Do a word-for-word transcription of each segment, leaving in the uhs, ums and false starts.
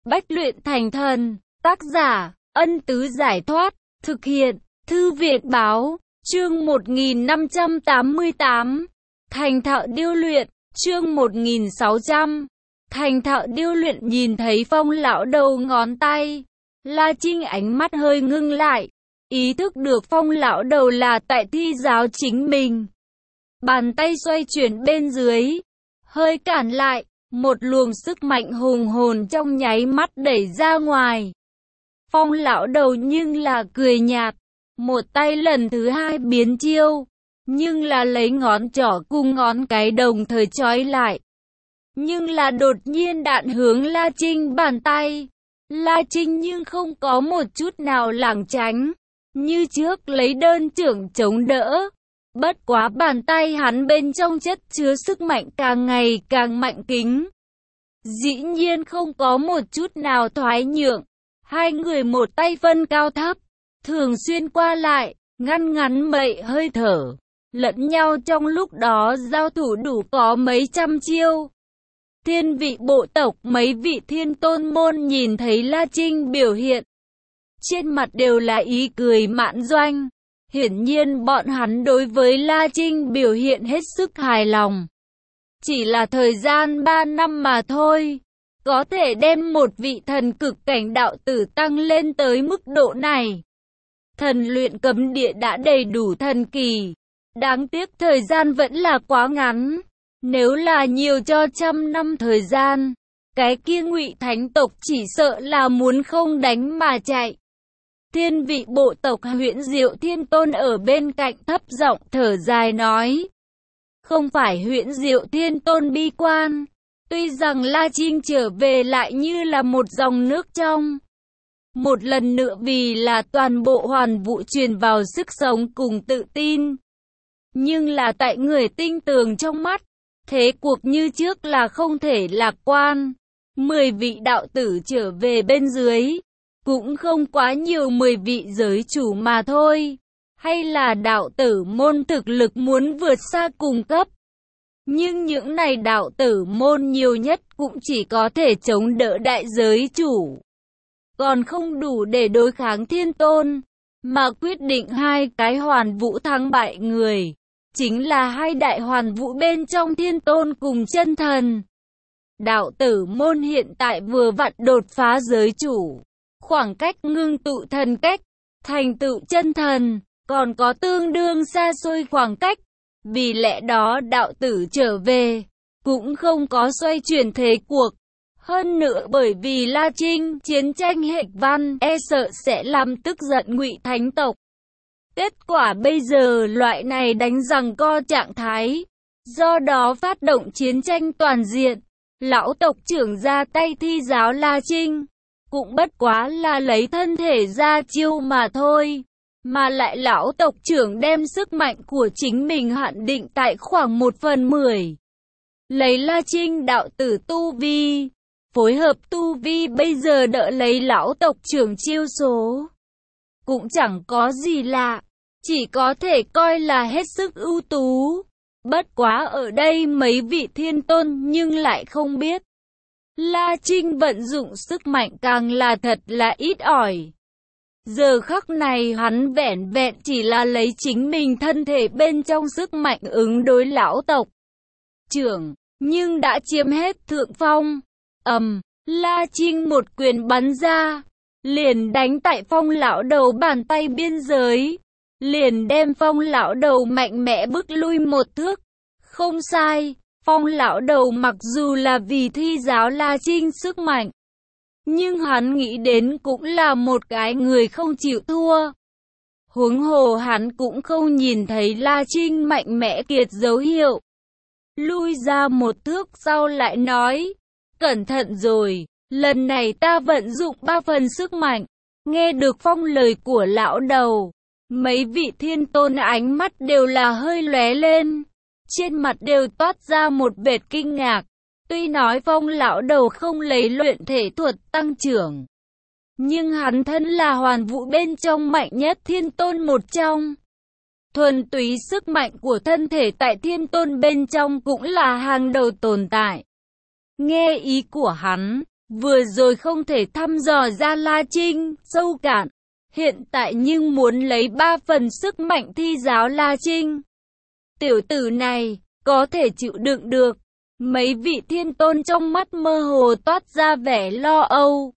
Bách luyện thành thần, tác giả, Ân Tứ Giải Thoát, thực hiện, Thư Viện Báo, chương một nghìn năm trăm tám mươi tám, thành thạo điêu luyện, chương một nghìn sáu trăm, thành thạo điêu luyện. Nhìn thấy Phong lão đầu ngón tay, La Trinh ánh mắt hơi ngưng lại, ý thức được Phong lão đầu là tại thi giáo chính mình. Bàn tay xoay chuyển bên dưới, hơi cản lại, một luồng sức mạnh hùng hồn trong nháy mắt đẩy ra ngoài. Phong lão đầu nhưng là cười nhạt, một tay lần thứ hai biến chiêu, nhưng là lấy ngón trỏ cùng ngón cái đồng thời trói lại. Nhưng là đột nhiên đạn hướng La Trinh bàn tay. La Trinh nhưng không có một chút nào lảng tránh, như trước lấy đơn trưởng chống đỡ. Bất quá bàn tay hắn bên trong chất chứa sức mạnh càng ngày càng mạnh kính. Dĩ nhiên không có một chút nào thoái nhượng. Hai người một tay phân cao thấp, thường xuyên qua lại, ngăn ngắn mậy hơi thở, lẫn nhau trong lúc đó giao thủ đủ có mấy trăm chiêu. Thiên vị bộ tộc mấy vị thiên tôn môn nhìn thấy La Trinh biểu hiện, trên mặt đều là ý cười mãn doanh. Hiển nhiên bọn hắn đối với La Trinh biểu hiện hết sức hài lòng. Chỉ là thời gian ba năm mà thôi, có thể đem một vị thần cực cảnh đạo tử tăng lên tới mức độ này. Thần luyện cấm địa đã đầy đủ thần kỳ, đáng tiếc thời gian vẫn là quá ngắn. Nếu là nhiều cho trăm năm thời gian, cái kia Ngụy thánh tộc chỉ sợ là muốn không đánh mà chạy. Thiên vị bộ tộc Huyễn Diệu Thiên Tôn ở bên cạnh thấp giọng thở dài nói. Không phải Huyễn Diệu Thiên Tôn bi quan, tuy rằng La Trinh trở về lại như là một dòng nước trong. Một lần nữa vì là toàn bộ hoàn vũ truyền vào sức sống cùng tự tin. Nhưng là tại người tinh tường trong mắt, thế cuộc như trước là không thể lạc quan. Mười vị đạo tử trở về bên dưới, cũng không quá nhiều mười vị giới chủ mà thôi. Hay là đạo tử môn thực lực muốn vượt xa cùng cấp. Nhưng những này đạo tử môn nhiều nhất cũng chỉ có thể chống đỡ đại giới chủ, còn không đủ để đối kháng thiên tôn. Mà quyết định hai cái hoàn vũ thắng bại người, chính là hai đại hoàn vũ bên trong thiên tôn cùng chân thần. Đạo tử môn hiện tại vừa vặn đột phá giới chủ, khoảng cách ngưng tụ thần cách, thành tựu chân thần, còn có tương đương xa xôi khoảng cách. Vì lẽ đó đạo tử trở về, cũng không có xoay chuyển thế cuộc. Hơn nữa bởi vì La Trinh chiến tranh hệch văn e sợ sẽ làm tức giận Ngụy thánh tộc. Kết quả bây giờ loại này đánh giằng co trạng thái, do đó phát động chiến tranh toàn diện. Lão tộc trưởng ra tay thi giáo La Trinh, cũng bất quá là lấy thân thể ra chiêu mà thôi. Mà lại lão tộc trưởng đem sức mạnh của chính mình hạn định tại khoảng một phần mười. Lấy La Trinh đạo tử tu vi, phối hợp tu vi bây giờ đỡ lấy lão tộc trưởng chiêu số, cũng chẳng có gì lạ, chỉ có thể coi là hết sức ưu tú. Bất quá ở đây mấy vị thiên tôn nhưng lại không biết, La Trinh vận dụng sức mạnh càng là thật là ít ỏi. Giờ khắc này hắn vẻn vẹn chỉ là lấy chính mình thân thể bên trong sức mạnh ứng đối lão tộc trưởng, nhưng đã chiếm hết thượng phong. Ầm, La Trinh một quyền bắn ra, liền đánh tại Phong lão đầu bàn tay biên giới, liền đem Phong lão đầu mạnh mẽ bức lui một thước. Không sai, Phong lão đầu mặc dù là vì thi giáo La Trinh sức mạnh, nhưng hắn nghĩ đến cũng là một cái người không chịu thua. Huống hồ hắn cũng không nhìn thấy La Trinh mạnh mẽ kiệt dấu hiệu. Lui ra một thước sau lại nói, cẩn thận rồi, lần này ta vận dụng ba phần sức mạnh. Nghe được Phong lời của lão đầu, mấy vị thiên tôn ánh mắt đều là hơi lóe lên, trên mặt đều toát ra một vệt kinh ngạc. Tuy nói Phong lão đầu không lấy luyện thể thuật tăng trưởng, nhưng hắn thân là hoàn vũ bên trong mạnh nhất thiên tôn một trong. Thuần túy sức mạnh của thân thể tại thiên tôn bên trong cũng là hàng đầu tồn tại. Nghe ý của hắn, Vừa rồi không thể thăm dò ra La Trinh sâu cạn, hiện tại nhưng muốn lấy ba phần sức mạnh thi giáo La Trinh. Tiểu tử này, có thể chịu đựng được. Mấy vị thiên tôn trong mắt mơ hồ toát ra vẻ lo âu.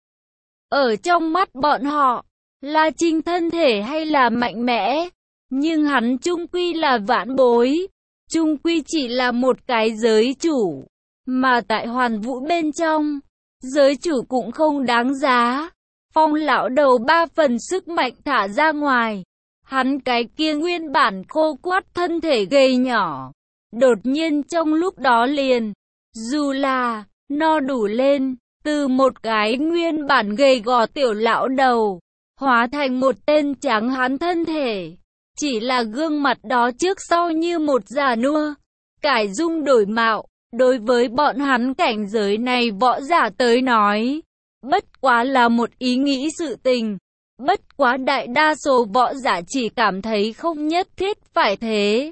Ở trong mắt bọn họ, La Trinh thân thể hay là mạnh mẽ, nhưng hắn chung quy là vãn bối, chung quy chỉ là một cái giới chủ, mà tại hoàn vũ bên trong, giới chủ cũng không đáng giá. Phong lão đầu ba phần sức mạnh thả ra ngoài, hắn cái kia nguyên bản khô quắt thân thể gầy nhỏ, đột nhiên trong lúc đó liền, dù là no đủ lên, từ một cái nguyên bản gầy gò tiểu lão đầu, hóa thành một tên trắng hán thân thể. Chỉ là gương mặt đó trước sau như một già nua, cải dung đổi mạo, đối với bọn hắn cảnh giới này võ giả tới nói, bất quá là một ý nghĩ sự tình. Bất quá đại đa số võ giả chỉ cảm thấy không nhất thiết phải thế.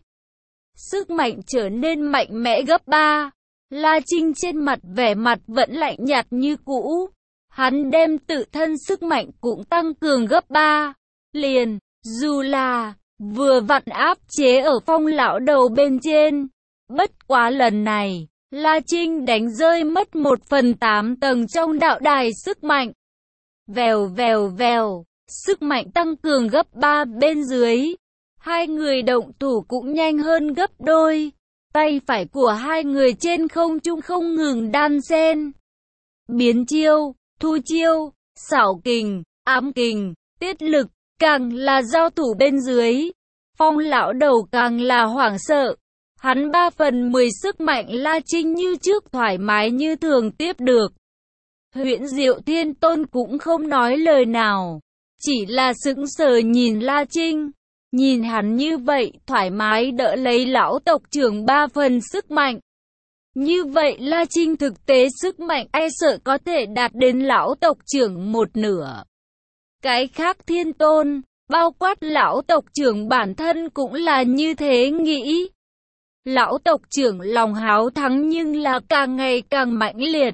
Sức mạnh trở nên mạnh mẽ gấp ba. La Trinh trên mặt vẻ mặt vẫn lạnh nhạt như cũ. Hắn đem tự thân sức mạnh cũng tăng cường gấp ba. Liền, dù là vừa vặn áp chế ở phong lão đầu bên trên. Bất quá lần này, La Trinh đánh rơi mất một phần tám tầng trong đạo đài sức mạnh. Vèo vèo vèo, sức mạnh tăng cường gấp ba bên dưới. Hai người động thủ cũng nhanh hơn gấp đôi. Tay phải của hai người trên không trung không ngừng đan xen. Biến chiêu, thu chiêu, xảo kình, ám kình, tiết lực, càng là giao thủ bên dưới. Phong lão đầu càng là hoảng sợ. Hắn ba phần mười sức mạnh La Trinh như trước thoải mái như thường tiếp được. Huyễn Diệu Thiên Tôn cũng không nói lời nào, chỉ là sững sờ nhìn La Trinh. Nhìn hắn như vậy thoải mái đỡ lấy lão tộc trưởng ba phần sức mạnh. Như vậy La Trinh thực tế sức mạnh e sợ có thể đạt đến lão tộc trưởng một nửa. Cái khác thiên tôn, bao quát lão tộc trưởng bản thân cũng là như thế nghĩ. Lão tộc trưởng lòng háo thắng nhưng là càng ngày càng mãnh liệt.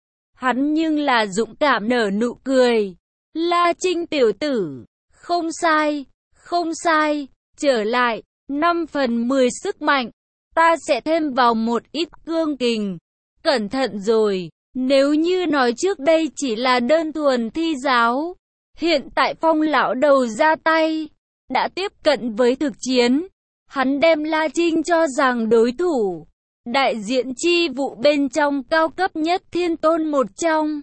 Hắn nhưng là dũng cảm nở nụ cười. La Trinh tiểu tử, không sai, không sai, trở lại, năm phần mười sức mạnh, ta sẽ thêm vào một ít cương kình. Cẩn thận rồi, nếu như nói trước đây chỉ là đơn thuần thi giáo, hiện tại phong lão đầu ra tay, đã tiếp cận với thực chiến. Hắn đem La Trinh cho rằng đối thủ, đại diện chi vụ bên trong cao cấp nhất thiên tôn một trong.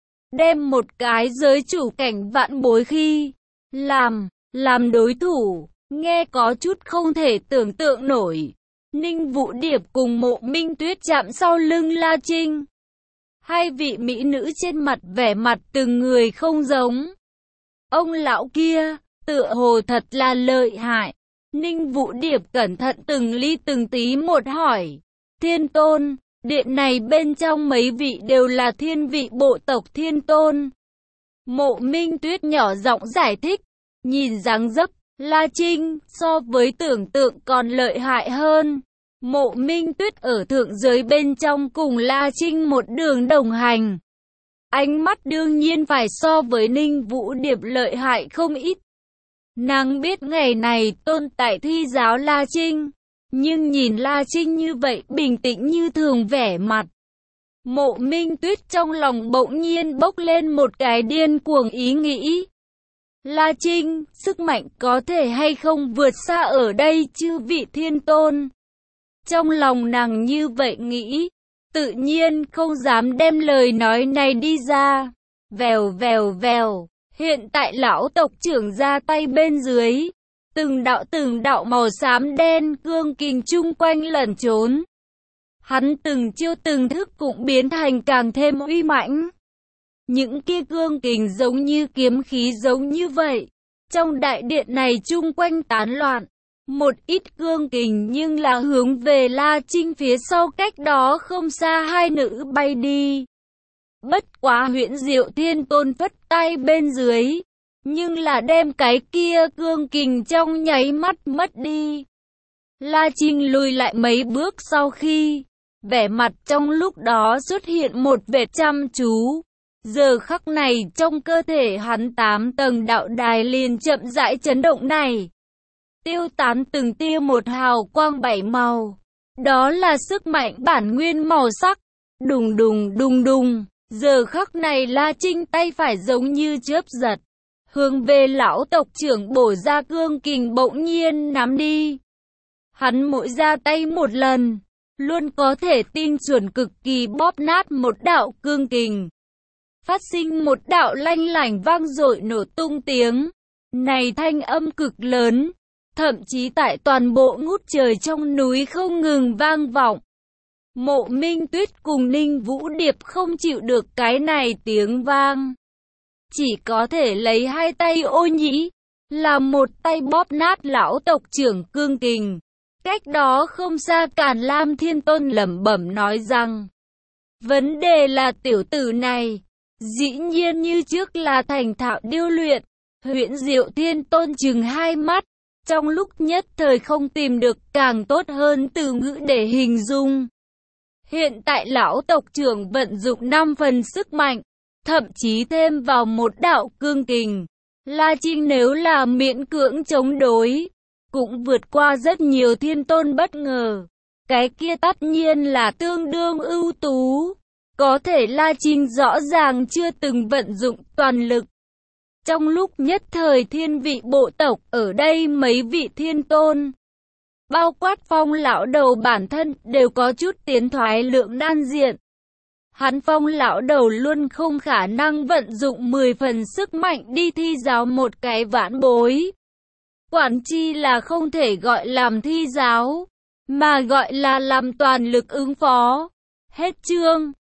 Đem một cái giới chủ cảnh vạn bối khi làm, làm đối thủ, nghe có chút không thể tưởng tượng nổi. Ninh Vũ Điệp cùng Mộ Minh Tuyết chạm sau lưng La Trinh. Hai vị mỹ nữ trên mặt vẻ mặt từng người không giống. Ông lão kia, tựa hồ thật là lợi hại. Ninh Vũ Điệp cẩn thận từng ly từng tí một hỏi. Thiên tôn, điện này bên trong mấy vị đều là thiên vị bộ tộc thiên tôn. Mộ Minh Tuyết nhỏ giọng giải thích. Nhìn dáng dấp, La Trinh so với tưởng tượng còn lợi hại hơn. Mộ Minh Tuyết ở thượng giới bên trong cùng La Trinh một đường đồng hành. Ánh mắt đương nhiên phải so với Ninh Vũ Điệp lợi hại không ít. Nàng biết ngày này tôn tại thi giáo La Trinh, nhưng nhìn La Trinh như vậy bình tĩnh như thường vẻ mặt. Mộ Minh Tuyết trong lòng bỗng nhiên bốc lên một cái điên cuồng ý nghĩ. La Trinh, sức mạnh có thể hay không vượt xa ở đây chư vị thiên tôn? Trong lòng nàng như vậy nghĩ, tự nhiên không dám đem lời nói này đi ra. Vèo vèo vèo, hiện tại lão tộc trưởng ra tay bên dưới. Từng đạo từng đạo màu xám đen cương kình chung quanh lẩn trốn. Hắn từng chiêu từng thức cũng biến thành càng thêm uy mãnh. Những kia cương kình giống như kiếm khí giống như vậy. Trong đại điện này chung quanh tán loạn. Một ít cương kình nhưng là hướng về La Trinh phía sau cách đó không xa hai nữ bay đi. Bất quá Huyễn Diệu Thiên Tôn phất tay bên dưới. Nhưng là đem cái kia cương kình trong nháy mắt mất đi. La Trinh lùi lại mấy bước sau khi, vẻ mặt trong lúc đó xuất hiện một vệt chăm chú. Giờ khắc này trong cơ thể hắn tám tầng đạo đài liền chậm rãi chấn động này. Tiêu tán từng tia một hào quang bảy màu. Đó là sức mạnh bản nguyên màu sắc. Đùng đùng đùng đùng. Giờ khắc này La Trinh tay phải giống như chớp giật. Hướng về lão tộc trưởng bổ ra cương kình bỗng nhiên nắm đi. Hắn mỗi ra tay một lần. Luôn có thể tinh chuẩn cực kỳ bóp nát một đạo cương kình. Phát sinh một đạo lanh lảnh vang dội nổ tung tiếng. Này thanh âm cực lớn. Thậm chí tại toàn bộ ngút trời trong núi không ngừng vang vọng. Mộ Minh Tuyết cùng Ninh Vũ Điệp không chịu được cái này tiếng vang. Chỉ có thể lấy hai tay ô nhĩ, làm một tay bóp nát lão tộc trưởng cương kình. Cách đó không xa Càn Lam Thiên Tôn lẩm bẩm nói rằng, vấn đề là tiểu tử này, dĩ nhiên như trước là thành thạo điêu luyện. Huyễn Diệu Thiên Tôn chừng hai mắt, trong lúc nhất thời không tìm được càng tốt hơn từ ngữ để hình dung. Hiện tại lão tộc trưởng vận dụng năm phần sức mạnh, thậm chí thêm vào một đạo cương kình. La Trinh nếu là miễn cưỡng chống đối, cũng vượt qua rất nhiều thiên tôn bất ngờ. Cái kia tất nhiên là tương đương ưu tú. Có thể La Trinh rõ ràng chưa từng vận dụng toàn lực. Trong lúc nhất thời thiên vị bộ tộc ở đây mấy vị thiên tôn, bao quát Phong lão đầu bản thân đều có chút tiến thoái lưỡng nan diện. Hắn Phong lão đầu luôn không khả năng vận dụng mười phần sức mạnh đi thi giáo một cái vãn bối. Quản chi là không thể gọi làm thi giáo, mà gọi là làm toàn lực ứng phó. Hết chương.